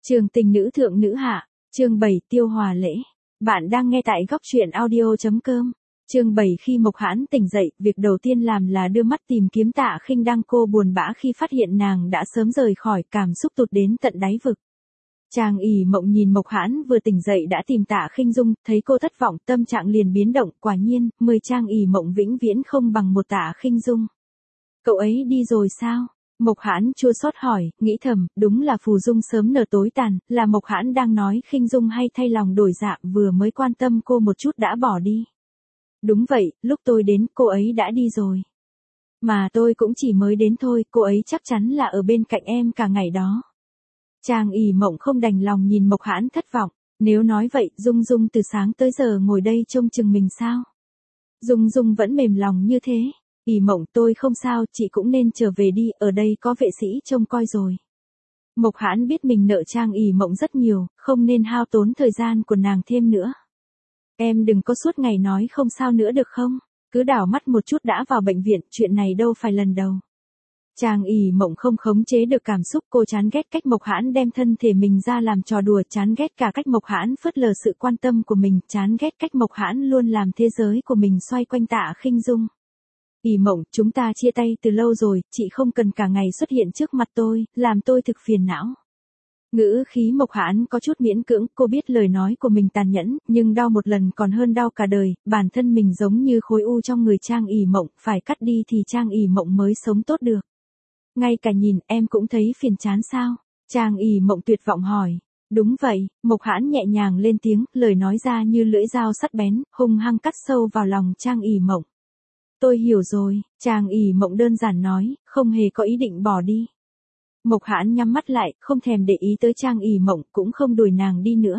Trường tình nữ thượng nữ hạ, chương 7 tiêu hòa lễ. Bạn đang nghe tại góc truyện audio.com. Chương 7 khi Mộc Hãn tỉnh dậy, việc đầu tiên làm là đưa mắt tìm kiếm Tạ Khinh Đăng. Cô buồn bã khi phát hiện nàng đã sớm rời khỏi, cảm xúc tụt đến tận đáy vực. Trang ỉ mộng nhìn Mộc Hãn vừa tỉnh dậy đã tìm Tạ Khinh Dung, thấy cô thất vọng, tâm trạng liền biến động, quả nhiên, 10 Trang ỉ mộng vĩnh viễn không bằng một Tạ Khinh Dung. Cậu ấy đi rồi sao? Mộc Hãn chua xót hỏi, nghĩ thầm, đúng là phù dung sớm nở tối tàn, là Mộc Hãn đang nói Khinh Dung hay thay lòng đổi dạ, vừa mới quan tâm cô một chút đã bỏ đi. Đúng vậy, lúc tôi đến, cô ấy đã đi rồi. Mà tôi cũng chỉ mới đến thôi, cô ấy chắc chắn là ở bên cạnh em cả ngày đó. Trang ỉ mộng không đành lòng nhìn Mộc Hãn thất vọng, nếu nói vậy, Dung Dung từ sáng tới giờ ngồi đây trông chừng mình sao? Dung Dung vẫn mềm lòng như thế. ỉ mộng tôi không sao, chị cũng nên trở về đi, ở đây có vệ sĩ trông coi rồi. Mộc Hãn biết mình nợ Trang ỉ mộng rất nhiều, không nên hao tốn thời gian của nàng thêm nữa. Em đừng có suốt ngày nói không sao nữa được không? Cứ đảo mắt một chút đã vào bệnh viện, chuyện này đâu phải lần đầu. Trang ỉ mộng không khống chế được cảm xúc, cô chán ghét cách Mộc Hãn đem thân thể mình ra làm trò đùa, chán ghét cả cách Mộc Hãn phớt lờ sự quan tâm của mình, chán ghét cách Mộc Hãn luôn làm thế giới của mình xoay quanh Tạ Khinh Dung. ỉ mộng, chúng ta chia tay từ lâu rồi, chị không cần cả ngày xuất hiện trước mặt tôi, làm tôi thực phiền não. Ngữ khí Mộc Hãn có chút miễn cưỡng, cô biết lời nói của mình tàn nhẫn, nhưng đau một lần còn hơn đau cả đời, bản thân mình giống như khối u trong người Trang ỉ mộng, phải cắt đi thì Trang ỉ mộng mới sống tốt được. Ngay cả nhìn, em cũng thấy phiền chán sao? Trang ỉ mộng tuyệt vọng hỏi. Đúng vậy, Mộc Hãn nhẹ nhàng lên tiếng, lời nói ra như lưỡi dao sắc bén, hung hăng cắt sâu vào lòng Trang ỉ mộng. Tôi hiểu rồi, Trang ỉ mộng đơn giản nói, không hề có ý định bỏ đi. Mộc Hãn nhắm mắt lại, không thèm để ý tới Trang ỉ mộng, cũng không đuổi nàng đi nữa.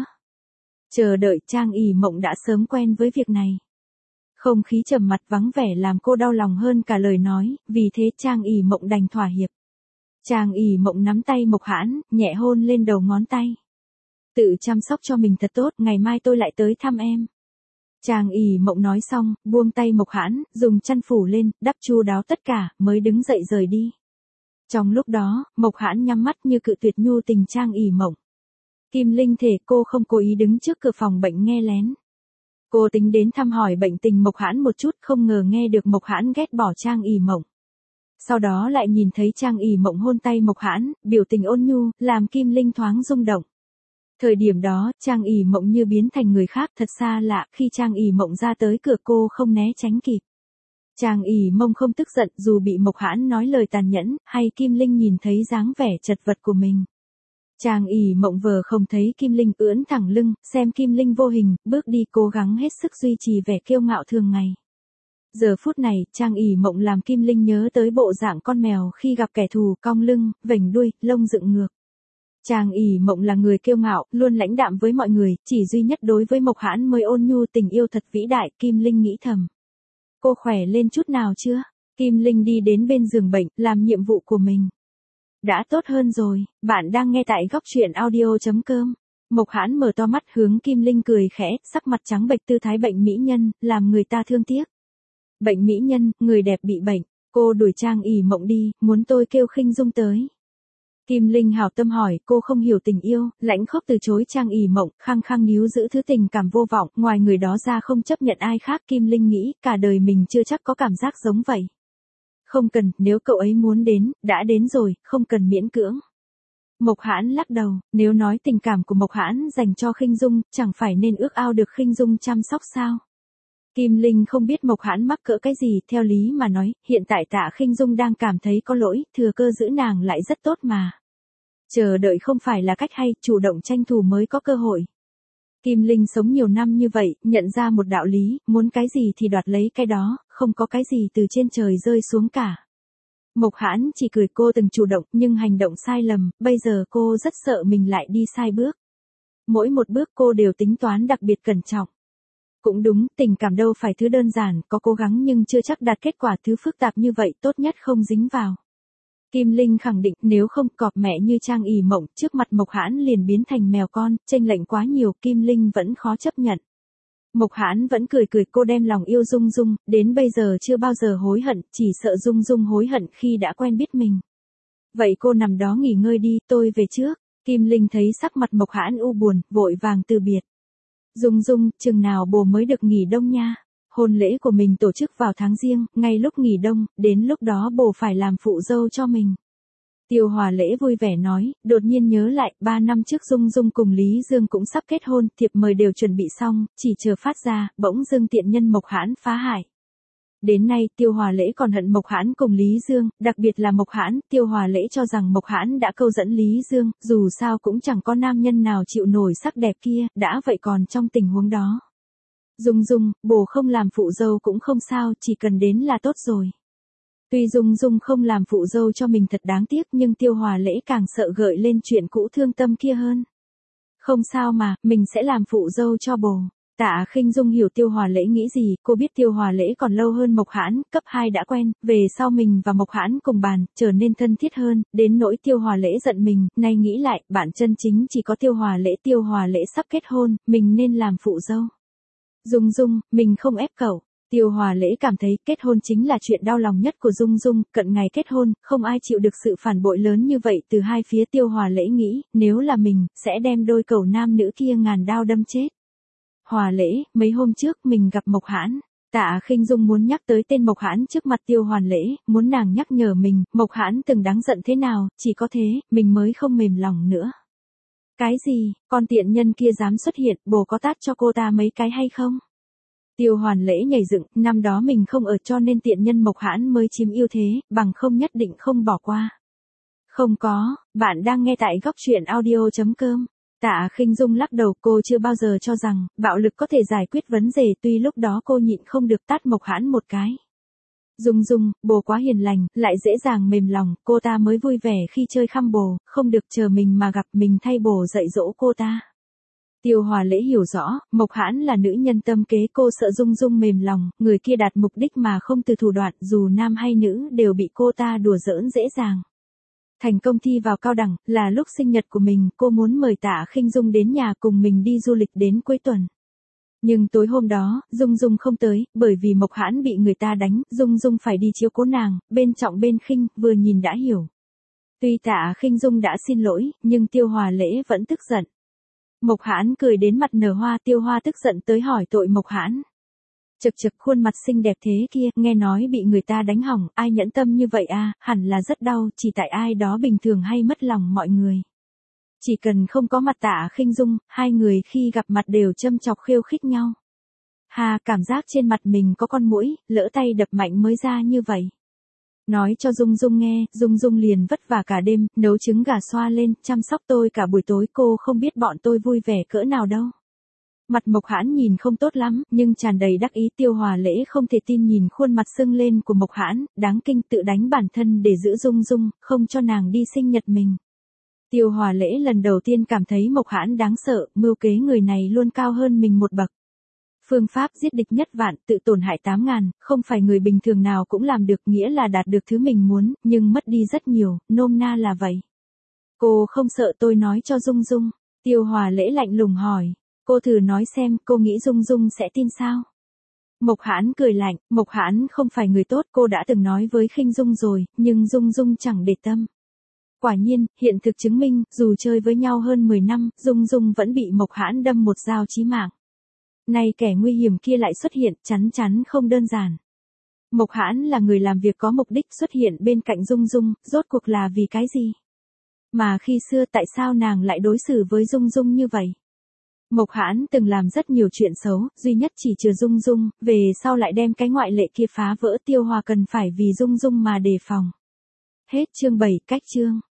Chờ đợi, Trang ỉ mộng đã sớm quen với việc này. Không khí trầm mặc vắng vẻ làm cô đau lòng hơn cả lời nói, vì thế Trang ỉ mộng đành thỏa hiệp. Trang ỉ mộng nắm tay Mộc Hãn, nhẹ hôn lên đầu ngón tay. Tự chăm sóc cho mình thật tốt, ngày mai tôi lại tới thăm em. Trang ỉ mộng nói xong, buông tay Mộc Hãn, dùng chăn phủ lên, đắp chu đáo tất cả, mới đứng dậy rời đi. Trong lúc đó, Mộc Hãn nhắm mắt như cự tuyệt nhu tình Trang ỉ mộng. Kim Linh thể cô không cố ý đứng trước cửa phòng bệnh nghe lén. Cô tính đến thăm hỏi bệnh tình Mộc Hãn một chút, không ngờ nghe được Mộc Hãn ghét bỏ Trang ỉ mộng. Sau đó lại nhìn thấy Trang ỉ mộng hôn tay Mộc Hãn, biểu tình ôn nhu, làm Kim Linh thoáng rung động. Thời điểm đó, Trang ỉ mộng như biến thành người khác, thật xa lạ, khi Trang ỉ mộng ra tới cửa cô không né tránh kịp. Trang ỉ mộng không tức giận dù bị Mộc Hãn nói lời tàn nhẫn, hay Kim Linh nhìn thấy dáng vẻ chật vật của mình. Trang ỉ mộng vờ không thấy Kim Linh, ưỡn thẳng lưng, xem Kim Linh vô hình, bước đi cố gắng hết sức duy trì vẻ kiêu ngạo thường ngày. Giờ phút này, Trang ỉ mộng làm Kim Linh nhớ tới bộ dạng con mèo khi gặp kẻ thù, cong lưng, vểnh đuôi, lông dựng ngược. Trang ỉ mộng là người kiêu ngạo, luôn lãnh đạm với mọi người, chỉ duy nhất đối với Mộc Hãn mới ôn nhu, tình yêu thật vĩ đại, Kim Linh nghĩ thầm. Cô khỏe lên chút nào chưa? Kim Linh đi đến bên giường bệnh, làm nhiệm vụ của mình. Đã tốt hơn rồi, bạn đang nghe tại góc truyện audio.com. Mộc Hãn mở to mắt hướng Kim Linh cười khẽ, sắc mặt trắng bệch tư thái bệnh mỹ nhân, làm người ta thương tiếc. Bệnh mỹ nhân, người đẹp bị bệnh, cô đuổi Trang ỉ mộng đi, muốn tôi kêu Khinh Dung tới. Kim Linh hảo tâm hỏi, cô không hiểu tình yêu, lãnh khốc từ chối Trang ỉ mộng, khăng khăng níu giữ thứ tình cảm vô vọng, ngoài người đó ra không chấp nhận ai khác. Kim Linh nghĩ, cả đời mình chưa chắc có cảm giác giống vậy. Không cần, nếu cậu ấy muốn đến, đã đến rồi, không cần miễn cưỡng. Mộc Hãn lắc đầu, nếu nói tình cảm của Mộc Hãn dành cho Khinh Dung, chẳng phải nên ước ao được Khinh Dung chăm sóc sao? Kim Linh không biết Mộc Hãn mắc cỡ cái gì, theo lý mà nói, hiện tại Tạ Khinh Dung đang cảm thấy có lỗi, thừa cơ giữ nàng lại rất tốt mà. Chờ đợi không phải là cách hay, chủ động tranh thủ mới có cơ hội. Kim Linh sống nhiều năm như vậy, nhận ra một đạo lý, muốn cái gì thì đoạt lấy cái đó, không có cái gì từ trên trời rơi xuống cả. Mộc Hãn chỉ cười, cô từng chủ động, nhưng hành động sai lầm, bây giờ cô rất sợ mình lại đi sai bước. Mỗi một bước cô đều tính toán đặc biệt cẩn trọng. Cũng đúng, tình cảm đâu phải thứ đơn giản, có cố gắng nhưng chưa chắc đạt kết quả, thứ phức tạp như vậy tốt nhất không dính vào. Kim Linh khẳng định, nếu không cọp mẹ như Trang ỉ mộng, trước mặt Mộc Hãn liền biến thành mèo con, chênh lệch quá nhiều, Kim Linh vẫn khó chấp nhận. Mộc Hãn vẫn cười cười, cô đem lòng yêu Dung Dung, đến bây giờ chưa bao giờ hối hận, chỉ sợ Dung Dung hối hận khi đã quen biết mình. Vậy cô nằm đó nghỉ ngơi đi, tôi về trước. Kim Linh thấy sắc mặt Mộc Hãn u buồn, vội vàng từ biệt. Dung Dung, chừng nào bồ mới được nghỉ đông nha. Hôn lễ của mình tổ chức vào tháng Giêng, ngay lúc nghỉ đông, đến lúc đó bồ phải làm phụ dâu cho mình. Tiêu Hòa Lễ vui vẻ nói, đột nhiên nhớ lại, 3 năm trước Dung Dung cùng Lý Dương cũng sắp kết hôn, thiệp mời đều chuẩn bị xong, chỉ chờ phát ra, bỗng dưng tiện nhân Mộc Hãn phá hại. Đến nay, Tiêu Hòa Lễ còn hận Mộc Hãn cùng Lý Dương, đặc biệt là Mộc Hãn, Tiêu Hòa Lễ cho rằng Mộc Hãn đã câu dẫn Lý Dương, dù sao cũng chẳng có nam nhân nào chịu nổi sắc đẹp kia, đã vậy còn trong tình huống đó. Dung Dung, bồ không làm phụ dâu cũng không sao, chỉ cần đến là tốt rồi. Tuy Dung Dung không làm phụ dâu cho mình thật đáng tiếc nhưng Tiêu Hòa Lễ càng sợ gợi lên chuyện cũ thương tâm kia hơn. Không sao mà, mình sẽ làm phụ dâu cho bồ. Tạ Khinh Dung hiểu Tiêu Hòa Lễ nghĩ gì, cô biết Tiêu Hòa Lễ còn lâu hơn Mộc Hãn, cấp 2 đã quen, về sau mình và Mộc Hãn cùng bàn, trở nên thân thiết hơn, đến nỗi Tiêu Hòa Lễ giận mình, nay nghĩ lại, bạn chân chính chỉ có Tiêu Hòa Lễ sắp kết hôn, mình nên làm phụ dâu. Dung Dung, mình không ép cậu. Tiêu Hòa Lễ cảm thấy kết hôn chính là chuyện đau lòng nhất của Dung Dung, cận ngày kết hôn, không ai chịu được sự phản bội lớn như vậy từ hai phía. Tiêu Hòa Lễ nghĩ, nếu là mình, sẽ đem đôi cẩu nam nữ kia ngàn đao đâm chết. Hòa Lễ, mấy hôm trước mình gặp Mộc Hãn. Tạ Khinh Dung muốn nhắc tới tên Mộc Hãn trước mặt Tiêu Hòa Lễ, muốn nàng nhắc nhở mình, Mộc Hãn từng đáng giận thế nào, chỉ có thế, mình mới không mềm lòng nữa. Cái gì, con tiện nhân kia dám xuất hiện, bồ có tát cho cô ta mấy cái hay không? Tiêu Hoàn Lễ nhảy dựng, năm đó mình không ở cho nên tiện nhân Mộc Hãn mới chiếm ưu thế, bằng không nhất định không bỏ qua. Không có, bạn đang nghe tại góc truyện audio.com. Tạ Khinh Dung lắc đầu, cô chưa bao giờ cho rằng bạo lực có thể giải quyết vấn đề, tuy lúc đó cô nhịn không được tát Mộc Hãn một cái. Dung Dung, bồ quá hiền lành, lại dễ dàng mềm lòng, cô ta mới vui vẻ khi chơi khăm bồ, không được chờ mình mà gặp mình thay bồ dạy dỗ cô ta. Tiêu Hòa Lễ hiểu rõ, Mộc Hãn là nữ nhân tâm kế, cô sợ Dung Dung mềm lòng, người kia đạt mục đích mà không từ thủ đoạn, dù nam hay nữ đều bị cô ta đùa giỡn dễ dàng. Thành công thi vào cao đẳng, là lúc sinh nhật của mình, cô muốn mời Tạ Khinh Dung đến nhà cùng mình đi du lịch đến cuối tuần. Nhưng tối hôm đó, Dung Dung không tới, bởi vì Mộc Hãn bị người ta đánh, Dung Dung phải đi chiếu cố nàng, bên trọng bên khinh, vừa nhìn đã hiểu. Tuy Tạ Khinh Dung đã xin lỗi, nhưng Tiêu Hòa Lễ vẫn tức giận. Mộc Hãn cười đến mặt nở hoa, Tiêu Hoa tức giận tới hỏi tội Mộc Hãn. Chực chực, khuôn mặt xinh đẹp thế kia, nghe nói bị người ta đánh hỏng, ai nhẫn tâm như vậy à, hẳn là rất đau, chỉ tại ai đó bình thường hay mất lòng mọi người. Chỉ cần không có mặt Tạ Khinh Dung, hai người khi gặp mặt đều châm chọc khiêu khích nhau. Hà, cảm giác trên mặt mình có con muỗi, lỡ tay đập mạnh mới ra như vậy. Nói cho Dung Dung nghe, Dung Dung liền vất vả cả đêm, nấu trứng gà xoa lên, chăm sóc tôi cả buổi tối, cô không biết bọn tôi vui vẻ cỡ nào đâu. Mặt Mộc Hãn nhìn không tốt lắm, nhưng tràn đầy đắc ý. Tiêu Hòa Lễ không thể tin nhìn khuôn mặt sưng lên của Mộc Hãn, đáng kinh, tự đánh bản thân để giữ Dung Dung, không cho nàng đi sinh nhật mình. Tiêu Hòa Lễ lần đầu tiên cảm thấy Mộc Hãn đáng sợ, mưu kế người này luôn cao hơn mình một bậc. Phương pháp giết địch nhất vạn, tự tổn hại 8.000, không phải người bình thường nào cũng làm được, nghĩa là đạt được thứ mình muốn, nhưng mất đi rất nhiều, nôm na là vậy. Cô không sợ tôi nói cho Dung Dung? Tiêu Hòa Lễ lạnh lùng hỏi. Cô thử nói xem, cô nghĩ Dung Dung sẽ tin sao? Mộc Hãn cười lạnh, Mộc Hãn không phải người tốt, cô đã từng nói với Khinh Dung rồi, nhưng Dung Dung chẳng để tâm. Quả nhiên, hiện thực chứng minh, dù chơi với nhau hơn 10 năm, Dung Dung vẫn bị Mộc Hãn đâm một dao chí mạng. Nay kẻ nguy hiểm kia lại xuất hiện, chắn chắn không đơn giản. Mộc Hãn là người làm việc có mục đích, xuất hiện bên cạnh Dung Dung, rốt cuộc là vì cái gì? Mà khi xưa tại sao nàng lại đối xử với Dung Dung như vậy? Mộc Hãn từng làm rất nhiều chuyện xấu, duy nhất chỉ trừ Dung Dung, về sau lại đem cái ngoại lệ kia phá vỡ. Tiêu Hòa cần phải vì Dung Dung mà đề phòng. Hết chương 7, cách chương.